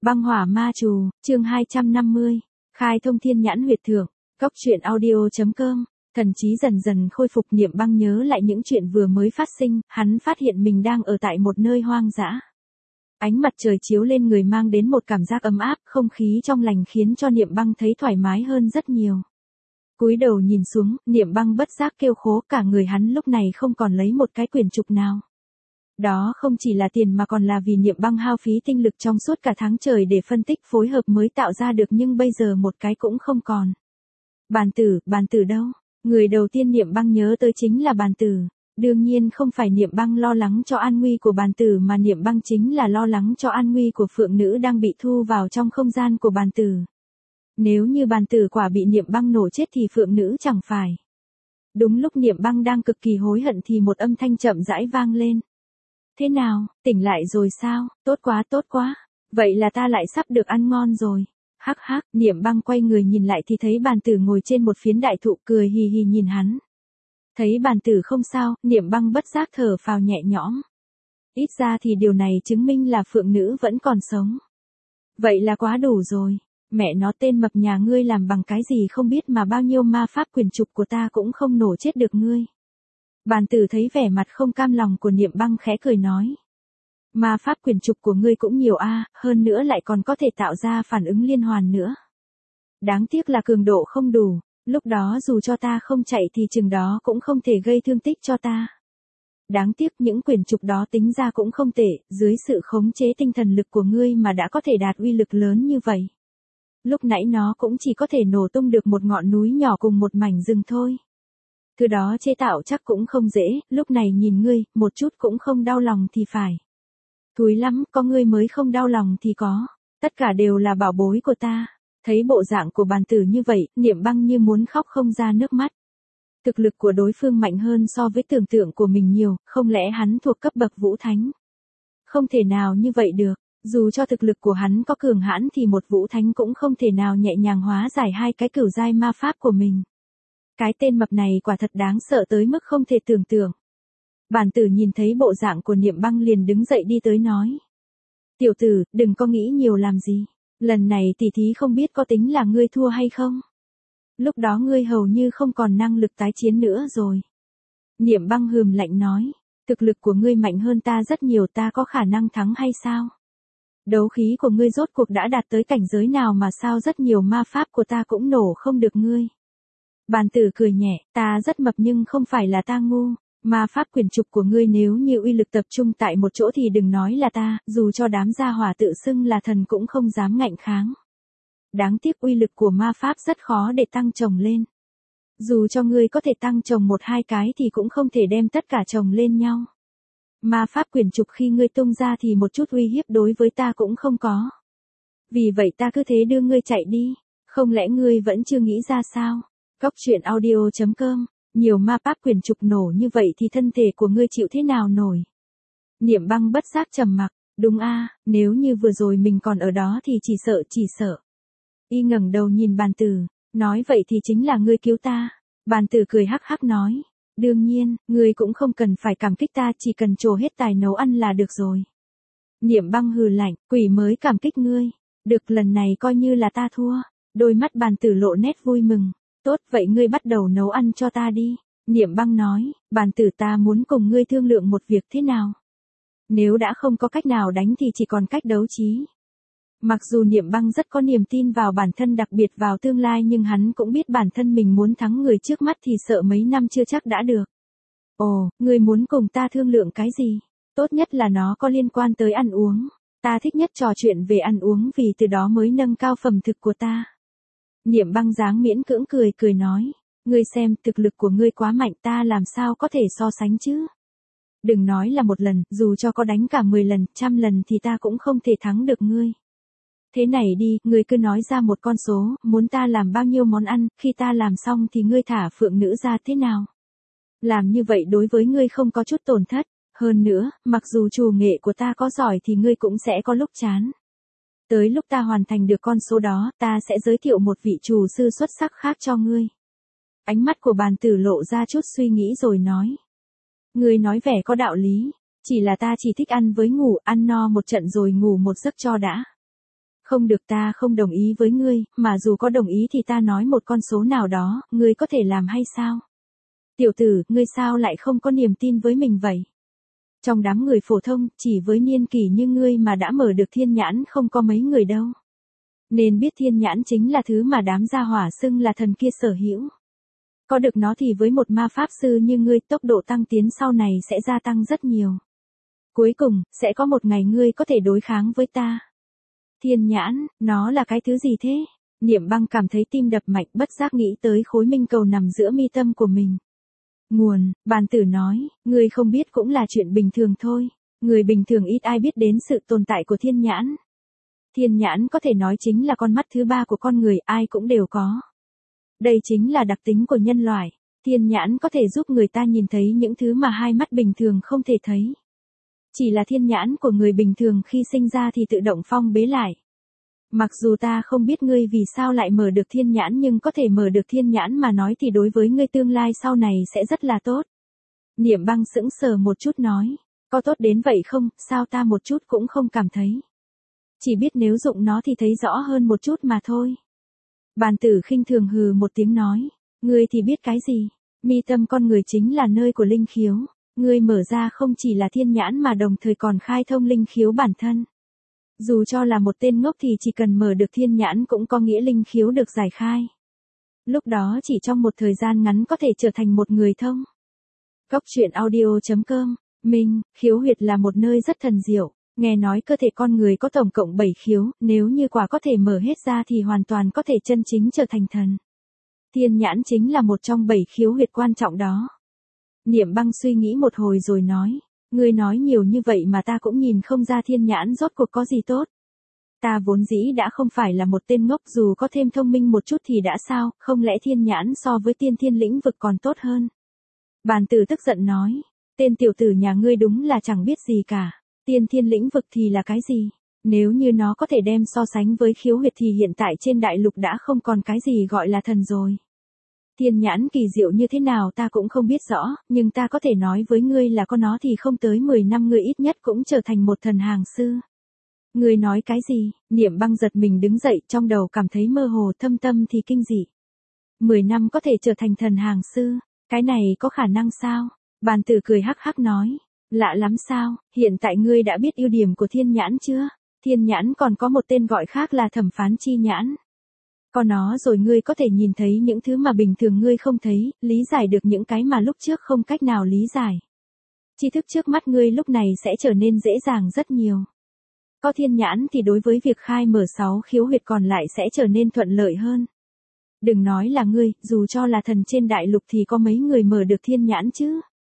Băng hỏa ma trù, chương 250. Khai thông thiên nhãn huyệt thượng. Cốc truyện audio.com. Thần trí dần dần khôi phục, Niệm Băng nhớ lại những chuyện vừa mới phát sinh, hắn phát hiện mình đang ở tại một nơi hoang dã. Ánh mặt trời chiếu lên người mang đến một cảm giác ấm áp, không khí trong lành khiến cho Niệm Băng thấy thoải mái hơn rất nhiều. Cúi đầu nhìn xuống, Niệm Băng bất giác kêu khổ, cả người hắn lúc này không còn lấy một cái quyển trục nào. Đó không chỉ là tiền mà còn là vì Niệm Băng hao phí tinh lực trong suốt cả tháng trời để phân tích phối hợp mới tạo ra được, nhưng bây giờ một cái cũng không còn. Bàn tử đâu? Người đầu tiên Niệm Băng nhớ tới chính là bàn tử. Đương nhiên không phải Niệm Băng lo lắng cho an nguy của bàn tử, mà Niệm Băng chính là lo lắng cho an nguy của phượng nữ đang bị thu vào trong không gian của bàn tử. Nếu như bàn tử quả bị Niệm Băng nổ chết thì phượng nữ chẳng phải. Đúng lúc Niệm Băng đang cực kỳ hối hận thì một âm thanh chậm rãi vang lên. Thế nào, tỉnh lại rồi sao? Tốt quá. Vậy là ta lại sắp được ăn ngon rồi. Hắc hắc, Niệm Băng quay người nhìn lại thì thấy bàn tử ngồi trên một phiến đại thụ cười hì hì nhìn hắn. Thấy bàn tử không sao, Niệm Băng bất giác thở phào nhẹ nhõm. Ít ra thì điều này chứng minh là phượng nữ vẫn còn sống. Vậy là quá đủ rồi. Mẹ nó, tên mập nhà ngươi làm bằng cái gì không biết mà bao nhiêu ma pháp quyền trục của ta cũng không nổ chết được ngươi. Bàn tử thấy vẻ mặt không cam lòng của Niệm Băng khẽ cười nói. Ma pháp quyền trục của ngươi cũng nhiều a, hơn nữa lại còn có thể tạo ra phản ứng liên hoàn nữa. Đáng tiếc là cường độ không đủ, lúc đó dù cho ta không chạy thì chừng đó cũng không thể gây thương tích cho ta. Đáng tiếc những quyền trục đó tính ra cũng không tệ, dưới sự khống chế tinh thần lực của ngươi mà đã có thể đạt uy lực lớn như vậy. Lúc nãy nó cũng chỉ có thể nổ tung được một ngọn núi nhỏ cùng một mảnh rừng thôi. Thứ đó chế tạo chắc cũng không dễ, lúc này nhìn ngươi, một chút cũng không đau lòng thì phải. Thúi lắm, có ngươi mới không đau lòng thì có. Tất cả đều là bảo bối của ta. Thấy bộ dạng của bàn tử như vậy, Niệm Băng như muốn khóc không ra nước mắt. Thực lực của đối phương mạnh hơn so với tưởng tượng của mình nhiều, không lẽ hắn thuộc cấp bậc vũ thánh? Không thể nào như vậy được, dù cho thực lực của hắn có cường hãn thì một vũ thánh cũng không thể nào nhẹ nhàng hóa giải hai cái cửu giai ma pháp của mình. Cái tên mập này quả thật đáng sợ tới mức không thể tưởng tượng. Bàn tử nhìn thấy bộ dạng của Niệm Băng liền đứng dậy đi tới nói. Tiểu tử, đừng có nghĩ nhiều làm gì. Lần này tỷ thí không biết có tính là ngươi thua hay không. Lúc đó ngươi hầu như không còn năng lực tái chiến nữa rồi. Niệm Băng hừm lạnh nói. Thực lực của ngươi mạnh hơn ta rất nhiều, ta có khả năng thắng hay sao? Đấu khí của ngươi rốt cuộc đã đạt tới cảnh giới nào mà sao rất nhiều ma pháp của ta cũng nổ không được ngươi? Bàn tử cười nhẹ, ta rất mập nhưng không phải là ta ngu. Ma pháp quyền trục của ngươi nếu như uy lực tập trung tại một chỗ thì đừng nói là ta, dù cho đám gia hỏa tự xưng là thần cũng không dám ngạnh kháng. Đáng tiếc uy lực của ma pháp rất khó để tăng chồng lên. Dù cho ngươi có thể tăng chồng một hai cái thì cũng không thể đem tất cả chồng lên nhau. Ma pháp quyền trục khi ngươi tung ra thì một chút uy hiếp đối với ta cũng không có. Vì vậy ta cứ thế đưa ngươi chạy đi, không lẽ ngươi vẫn chưa nghĩ ra sao? Cốc truyện audio.com. Nhiều ma pháp quyền trục nổ như vậy thì thân thể của ngươi chịu thế nào nổi? Niệm Băng bất giác trầm mặc, đúng a, nếu như vừa rồi mình còn ở đó thì chỉ sợ. Y ngẩng đầu nhìn bàn tử, nói vậy thì chính là ngươi cứu ta. Bàn tử cười hắc hắc nói, đương nhiên, ngươi cũng không cần phải cảm kích ta, chỉ cần trổ hết tài nấu ăn là được rồi. Niệm Băng hừ lạnh, quỷ mới cảm kích ngươi. Được, lần này coi như là ta thua. Đôi mắt bàn tử lộ nét vui mừng. Tốt, vậy ngươi bắt đầu nấu ăn cho ta đi. Niệm Băng nói, bàn tử, ta muốn cùng ngươi thương lượng một việc. Thế nào? Nếu đã không có cách nào đánh thì chỉ còn cách đấu trí. Mặc dù Niệm Băng rất có niềm tin vào bản thân, đặc biệt vào tương lai, nhưng hắn cũng biết bản thân mình muốn thắng người trước mắt thì sợ mấy năm chưa chắc đã được. Ồ, ngươi muốn cùng ta thương lượng cái gì? Tốt nhất là nó có liên quan tới ăn uống. Ta thích nhất trò chuyện về ăn uống vì từ đó mới nâng cao phẩm thực của ta. Niệm Băng dáng miễn cưỡng cười nói. Ngươi xem, thực lực của ngươi quá mạnh, ta làm sao có thể so sánh chứ? Đừng nói là một lần, dù cho có đánh cả 10 lần, 100 lần thì ta cũng không thể thắng được ngươi. Thế này đi, ngươi cứ nói ra một con số, muốn ta làm bao nhiêu món ăn, khi ta làm xong thì ngươi thả phượng nữ ra thế nào? Làm như vậy đối với ngươi không có chút tổn thất. Hơn nữa, mặc dù trù nghệ của ta có giỏi thì ngươi cũng sẽ có lúc chán. Tới lúc ta hoàn thành được con số đó, ta sẽ giới thiệu một vị trù sư xuất sắc khác cho ngươi. Ánh mắt của bàn tử lộ ra chút suy nghĩ rồi nói. Ngươi nói vẻ có đạo lý, chỉ là ta chỉ thích ăn với ngủ, ăn no một trận rồi ngủ một giấc cho đã. Không được, ta không đồng ý với ngươi, mà dù có đồng ý thì ta nói một con số nào đó, ngươi có thể làm hay sao? Tiểu tử, ngươi sao lại không có niềm tin với mình vậy? Trong đám người phổ thông, chỉ với niên kỷ như ngươi mà đã mở được thiên nhãn không có mấy người đâu. Nên biết thiên nhãn chính là thứ mà đám gia hỏa xưng là thần kia sở hữu. Có được nó thì với một ma pháp sư như ngươi, tốc độ tăng tiến sau này sẽ gia tăng rất nhiều. Cuối cùng, sẽ có một ngày ngươi có thể đối kháng với ta. Thiên nhãn, nó là cái thứ gì thế? Niệm Băng cảm thấy tim đập mạnh, bất giác nghĩ tới khối minh cầu nằm giữa mi tâm của mình. Nguồn, bàn tử nói, ngươi không biết cũng là chuyện bình thường thôi. Người bình thường ít ai biết đến sự tồn tại của thiên nhãn. Thiên nhãn có thể nói chính là con mắt thứ ba của con người, ai cũng đều có. Đây chính là đặc tính của nhân loại. Thiên nhãn có thể giúp người ta nhìn thấy những thứ mà hai mắt bình thường không thể thấy. Chỉ là thiên nhãn của người bình thường khi sinh ra thì tự động phong bế lại. Mặc dù ta không biết ngươi vì sao lại mở được thiên nhãn, nhưng có thể mở được thiên nhãn mà nói thì đối với ngươi tương lai sau này sẽ rất là tốt. Niệm Băng sững sờ một chút nói, có tốt đến vậy không, sao ta một chút cũng không cảm thấy. Chỉ biết nếu dụng nó thì thấy rõ hơn một chút mà thôi. Bàn tử khinh thường hừ một tiếng nói, ngươi thì biết cái gì, mi tâm con người chính là nơi của linh khiếu. Ngươi mở ra không chỉ là thiên nhãn mà đồng thời còn khai thông linh khiếu bản thân. Dù cho là một tên ngốc thì chỉ cần mở được thiên nhãn cũng có nghĩa linh khiếu được giải khai. Lúc đó chỉ trong một thời gian ngắn có thể trở thành một người thông. Cốc truyện audio.com. Minh, khiếu huyệt là một nơi rất thần diệu. Nghe nói cơ thể con người có tổng cộng 7 khiếu, nếu như quả có thể mở hết ra thì hoàn toàn có thể chân chính trở thành thần. Thiên nhãn chính là một trong 7 khiếu huyệt quan trọng đó. Niệm Băng suy nghĩ một hồi rồi nói, ngươi nói nhiều như vậy mà ta cũng nhìn không ra thiên nhãn rốt cuộc có gì tốt. Ta vốn dĩ đã không phải là một tên ngốc, dù có thêm thông minh một chút thì đã sao, không lẽ thiên nhãn so với tiên thiên lĩnh vực còn tốt hơn. Bàn tử tức giận nói, tên tiểu tử nhà ngươi đúng là chẳng biết gì cả, tiên thiên lĩnh vực thì là cái gì, nếu như nó có thể đem so sánh với khiếu huyệt thì hiện tại trên đại lục đã không còn cái gì gọi là thần rồi. Thiên nhãn kỳ diệu như thế nào ta cũng không biết rõ, nhưng ta có thể nói với ngươi là có nó thì không tới 10 năm ngươi ít nhất cũng trở thành một thần hàng sư. Ngươi nói cái gì? Niệm Băng giật mình đứng dậy, trong đầu cảm thấy mơ hồ, thâm tâm thì kinh dị. 10 năm có thể trở thành thần hàng sư, cái này có khả năng sao? Bàn tử cười hắc hắc nói, lạ lắm sao, hiện tại ngươi đã biết ưu điểm của thiên nhãn chưa? Thiên nhãn còn có một tên gọi khác là thẩm phán chi nhãn. Có nó rồi ngươi có thể nhìn thấy những thứ mà bình thường ngươi không thấy, lý giải được những cái mà lúc trước không cách nào lý giải. Tri thức trước mắt ngươi lúc này sẽ trở nên dễ dàng rất nhiều. Có thiên nhãn thì đối với việc khai mở 6 khiếu huyệt còn lại sẽ trở nên thuận lợi hơn. Đừng nói là ngươi, dù cho là thần trên đại lục thì có mấy người mở được thiên nhãn chứ.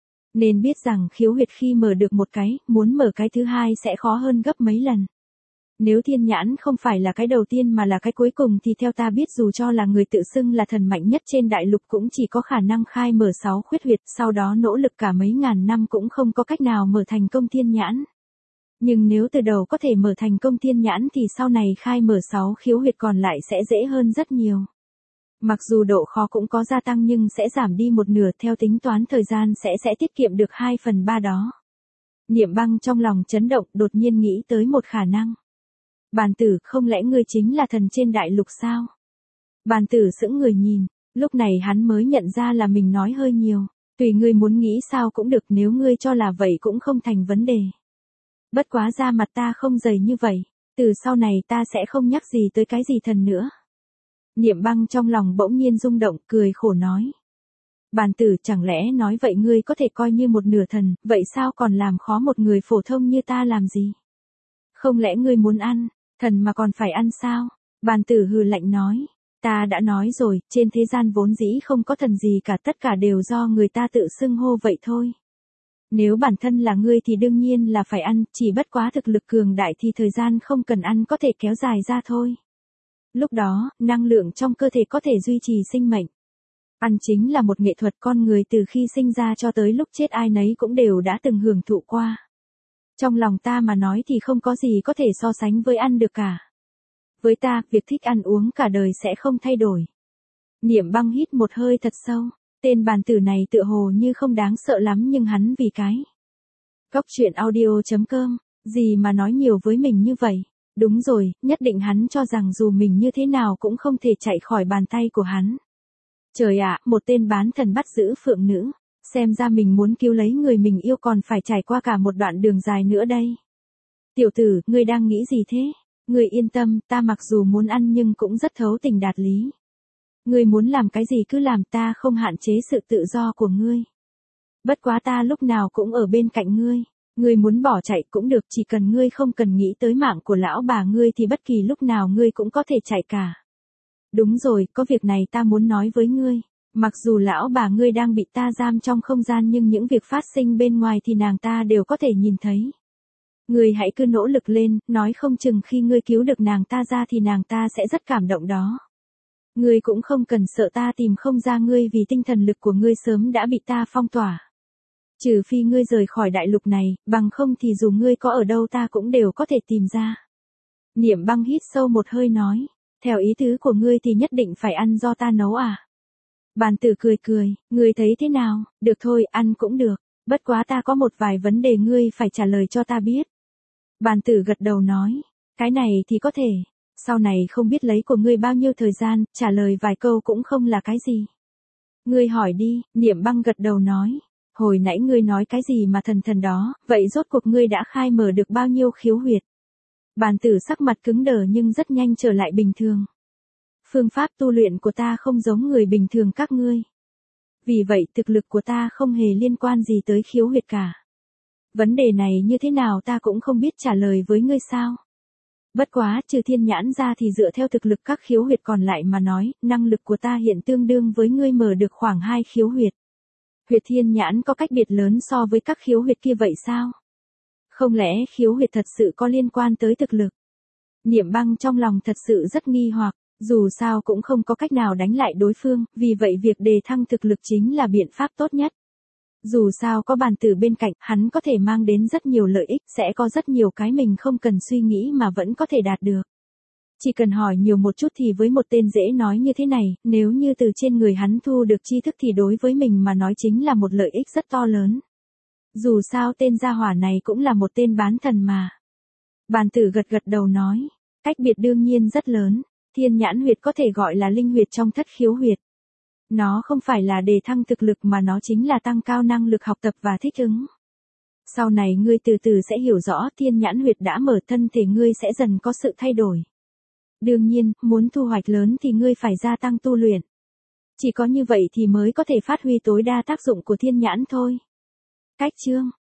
Nên biết rằng khiếu huyệt khi mở được một cái, muốn mở cái thứ hai sẽ khó hơn gấp mấy lần. Nếu thiên nhãn không phải là cái đầu tiên mà là cái cuối cùng thì theo ta biết dù cho là người tự xưng là thần mạnh nhất trên đại lục cũng chỉ có khả năng khai mở 6 khuyết huyệt, sau đó nỗ lực cả mấy ngàn năm cũng không có cách nào mở thành công thiên nhãn. Nhưng nếu từ đầu có thể mở thành công thiên nhãn thì sau này khai mở 6 khiếu huyệt còn lại sẽ dễ hơn rất nhiều. Mặc dù độ khó cũng có gia tăng nhưng sẽ giảm đi một nửa, theo tính toán thời gian sẽ tiết kiệm được 2/3 đó. Niệm Băng trong lòng chấn động, đột nhiên nghĩ tới một khả năng. Bàn tử, không lẽ ngươi chính là thần trên đại lục sao? Bàn tử sững người nhìn, lúc này hắn mới nhận ra là mình nói hơi nhiều, tùy ngươi muốn nghĩ sao cũng được, nếu ngươi cho là vậy cũng không thành vấn đề. Bất quá da mặt ta không dày như vậy, từ sau này ta sẽ không nhắc gì tới cái gì thần nữa. Niệm Băng trong lòng bỗng nhiên rung động, cười khổ nói. Bàn tử, chẳng lẽ nói vậy ngươi có thể coi như một nửa thần, vậy sao còn làm khó một người phổ thông như ta làm gì? Không lẽ ngươi muốn ăn, thần mà còn phải ăn sao? Bàn tử hừ lạnh nói, ta đã nói rồi, trên thế gian vốn dĩ không có thần gì cả, tất cả đều do người ta tự xưng hô vậy thôi. Nếu bản thân là ngươi thì đương nhiên là phải ăn, chỉ bất quá thực lực cường đại thì thời gian không cần ăn có thể kéo dài ra thôi. Lúc đó, năng lượng trong cơ thể có thể duy trì sinh mệnh. Ăn chính là một nghệ thuật, con người từ khi sinh ra cho tới lúc chết ai nấy cũng đều đã từng hưởng thụ qua. Trong lòng ta mà nói thì không có gì có thể so sánh với ăn được cả. Với ta, việc thích ăn uống cả đời sẽ không thay đổi. Niệm Băng hít một hơi thật sâu, tên bàn tử này tựa hồ như không đáng sợ lắm nhưng hắn vì cái. Cốc truyện audio.com, gì mà nói nhiều với mình như vậy, Đúng rồi, nhất định hắn cho rằng dù mình như thế nào cũng không thể chạy khỏi bàn tay của hắn. Trời ạ, một tên bán thần bắt giữ phượng nữ. Xem ra mình muốn cứu lấy người mình yêu còn phải trải qua cả một đoạn đường dài nữa đây. Tiểu tử, ngươi đang nghĩ gì thế? Ngươi yên tâm, ta mặc dù muốn ăn nhưng cũng rất thấu tình đạt lý. Ngươi muốn làm cái gì cứ làm, ta không hạn chế sự tự do của ngươi. Bất quá ta lúc nào cũng ở bên cạnh ngươi. Ngươi muốn bỏ chạy cũng được, chỉ cần ngươi không cần nghĩ tới mạng của lão bà ngươi thì bất kỳ lúc nào ngươi cũng có thể chạy cả. Đúng rồi, có việc này ta muốn nói với ngươi. Mặc dù lão bà ngươi đang bị ta giam trong không gian nhưng những việc phát sinh bên ngoài thì nàng ta đều có thể nhìn thấy. Ngươi hãy cứ nỗ lực lên, nói không chừng khi ngươi cứu được nàng ta ra thì nàng ta sẽ rất cảm động đó. Ngươi cũng không cần sợ ta tìm không ra ngươi vì tinh thần lực của ngươi sớm đã bị ta phong tỏa. Trừ phi ngươi rời khỏi đại lục này, bằng không thì dù ngươi có ở đâu ta cũng đều có thể tìm ra. Niệm Băng hít sâu một hơi nói, theo ý tứ của ngươi thì nhất định phải ăn do ta nấu à? Bàn tử cười cười, ngươi thấy thế nào? Được thôi, ăn cũng được, bất quá ta có một vài vấn đề ngươi phải trả lời cho ta biết. Bàn tử gật đầu nói, cái này thì có thể, sau này không biết lấy của ngươi bao nhiêu thời gian, trả lời vài câu cũng không là cái gì. Ngươi hỏi đi, Niệm Băng gật đầu nói, hồi nãy ngươi nói cái gì mà thần thần đó, vậy rốt cuộc ngươi đã khai mở được bao nhiêu khiếu huyệt? Bàn tử sắc mặt cứng đờ nhưng rất nhanh trở lại bình thường. Phương pháp tu luyện của ta không giống người bình thường các ngươi. Vì vậy thực lực của ta không hề liên quan gì tới khiếu huyệt cả. Vấn đề này như thế nào ta cũng không biết trả lời với ngươi sao. Bất quá, trừ thiên nhãn ra thì dựa theo thực lực các khiếu huyệt còn lại mà nói, năng lực của ta hiện tương đương với ngươi mở được khoảng 2 khiếu huyệt. Huyệt thiên nhãn có cách biệt lớn so với các khiếu huyệt kia vậy sao? Không lẽ khiếu huyệt thật sự có liên quan tới thực lực? Niệm Băng trong lòng thật sự rất nghi hoặc, dù sao cũng không có cách nào đánh lại đối phương, vì vậy việc đề thăng thực lực chính là biện pháp tốt nhất. Dù sao có bàn tử bên cạnh, hắn có thể mang đến rất nhiều lợi ích, sẽ có rất nhiều cái mình không cần suy nghĩ mà vẫn có thể đạt được. Chỉ cần hỏi nhiều một chút thì với một tên dễ nói như thế này, nếu như từ trên người hắn thu được tri thức thì đối với mình mà nói chính là một lợi ích rất to lớn. Dù sao tên gia hỏa này cũng là một tên bán thần mà. Bàn tử gật gật đầu nói, cách biệt đương nhiên rất lớn, thiên nhãn huyệt có thể gọi là linh huyệt trong thất khiếu huyệt. Nó không phải là đề thăng thực lực mà nó chính là tăng cao năng lực học tập và thích ứng. Sau này ngươi từ từ sẽ hiểu rõ thiên nhãn huyệt đã mở thân thể ngươi sẽ dần có sự thay đổi. Đương nhiên, muốn thu hoạch lớn thì ngươi phải gia tăng tu luyện. Chỉ có như vậy thì mới có thể phát huy tối đa tác dụng của thiên nhãn thôi. Cách chương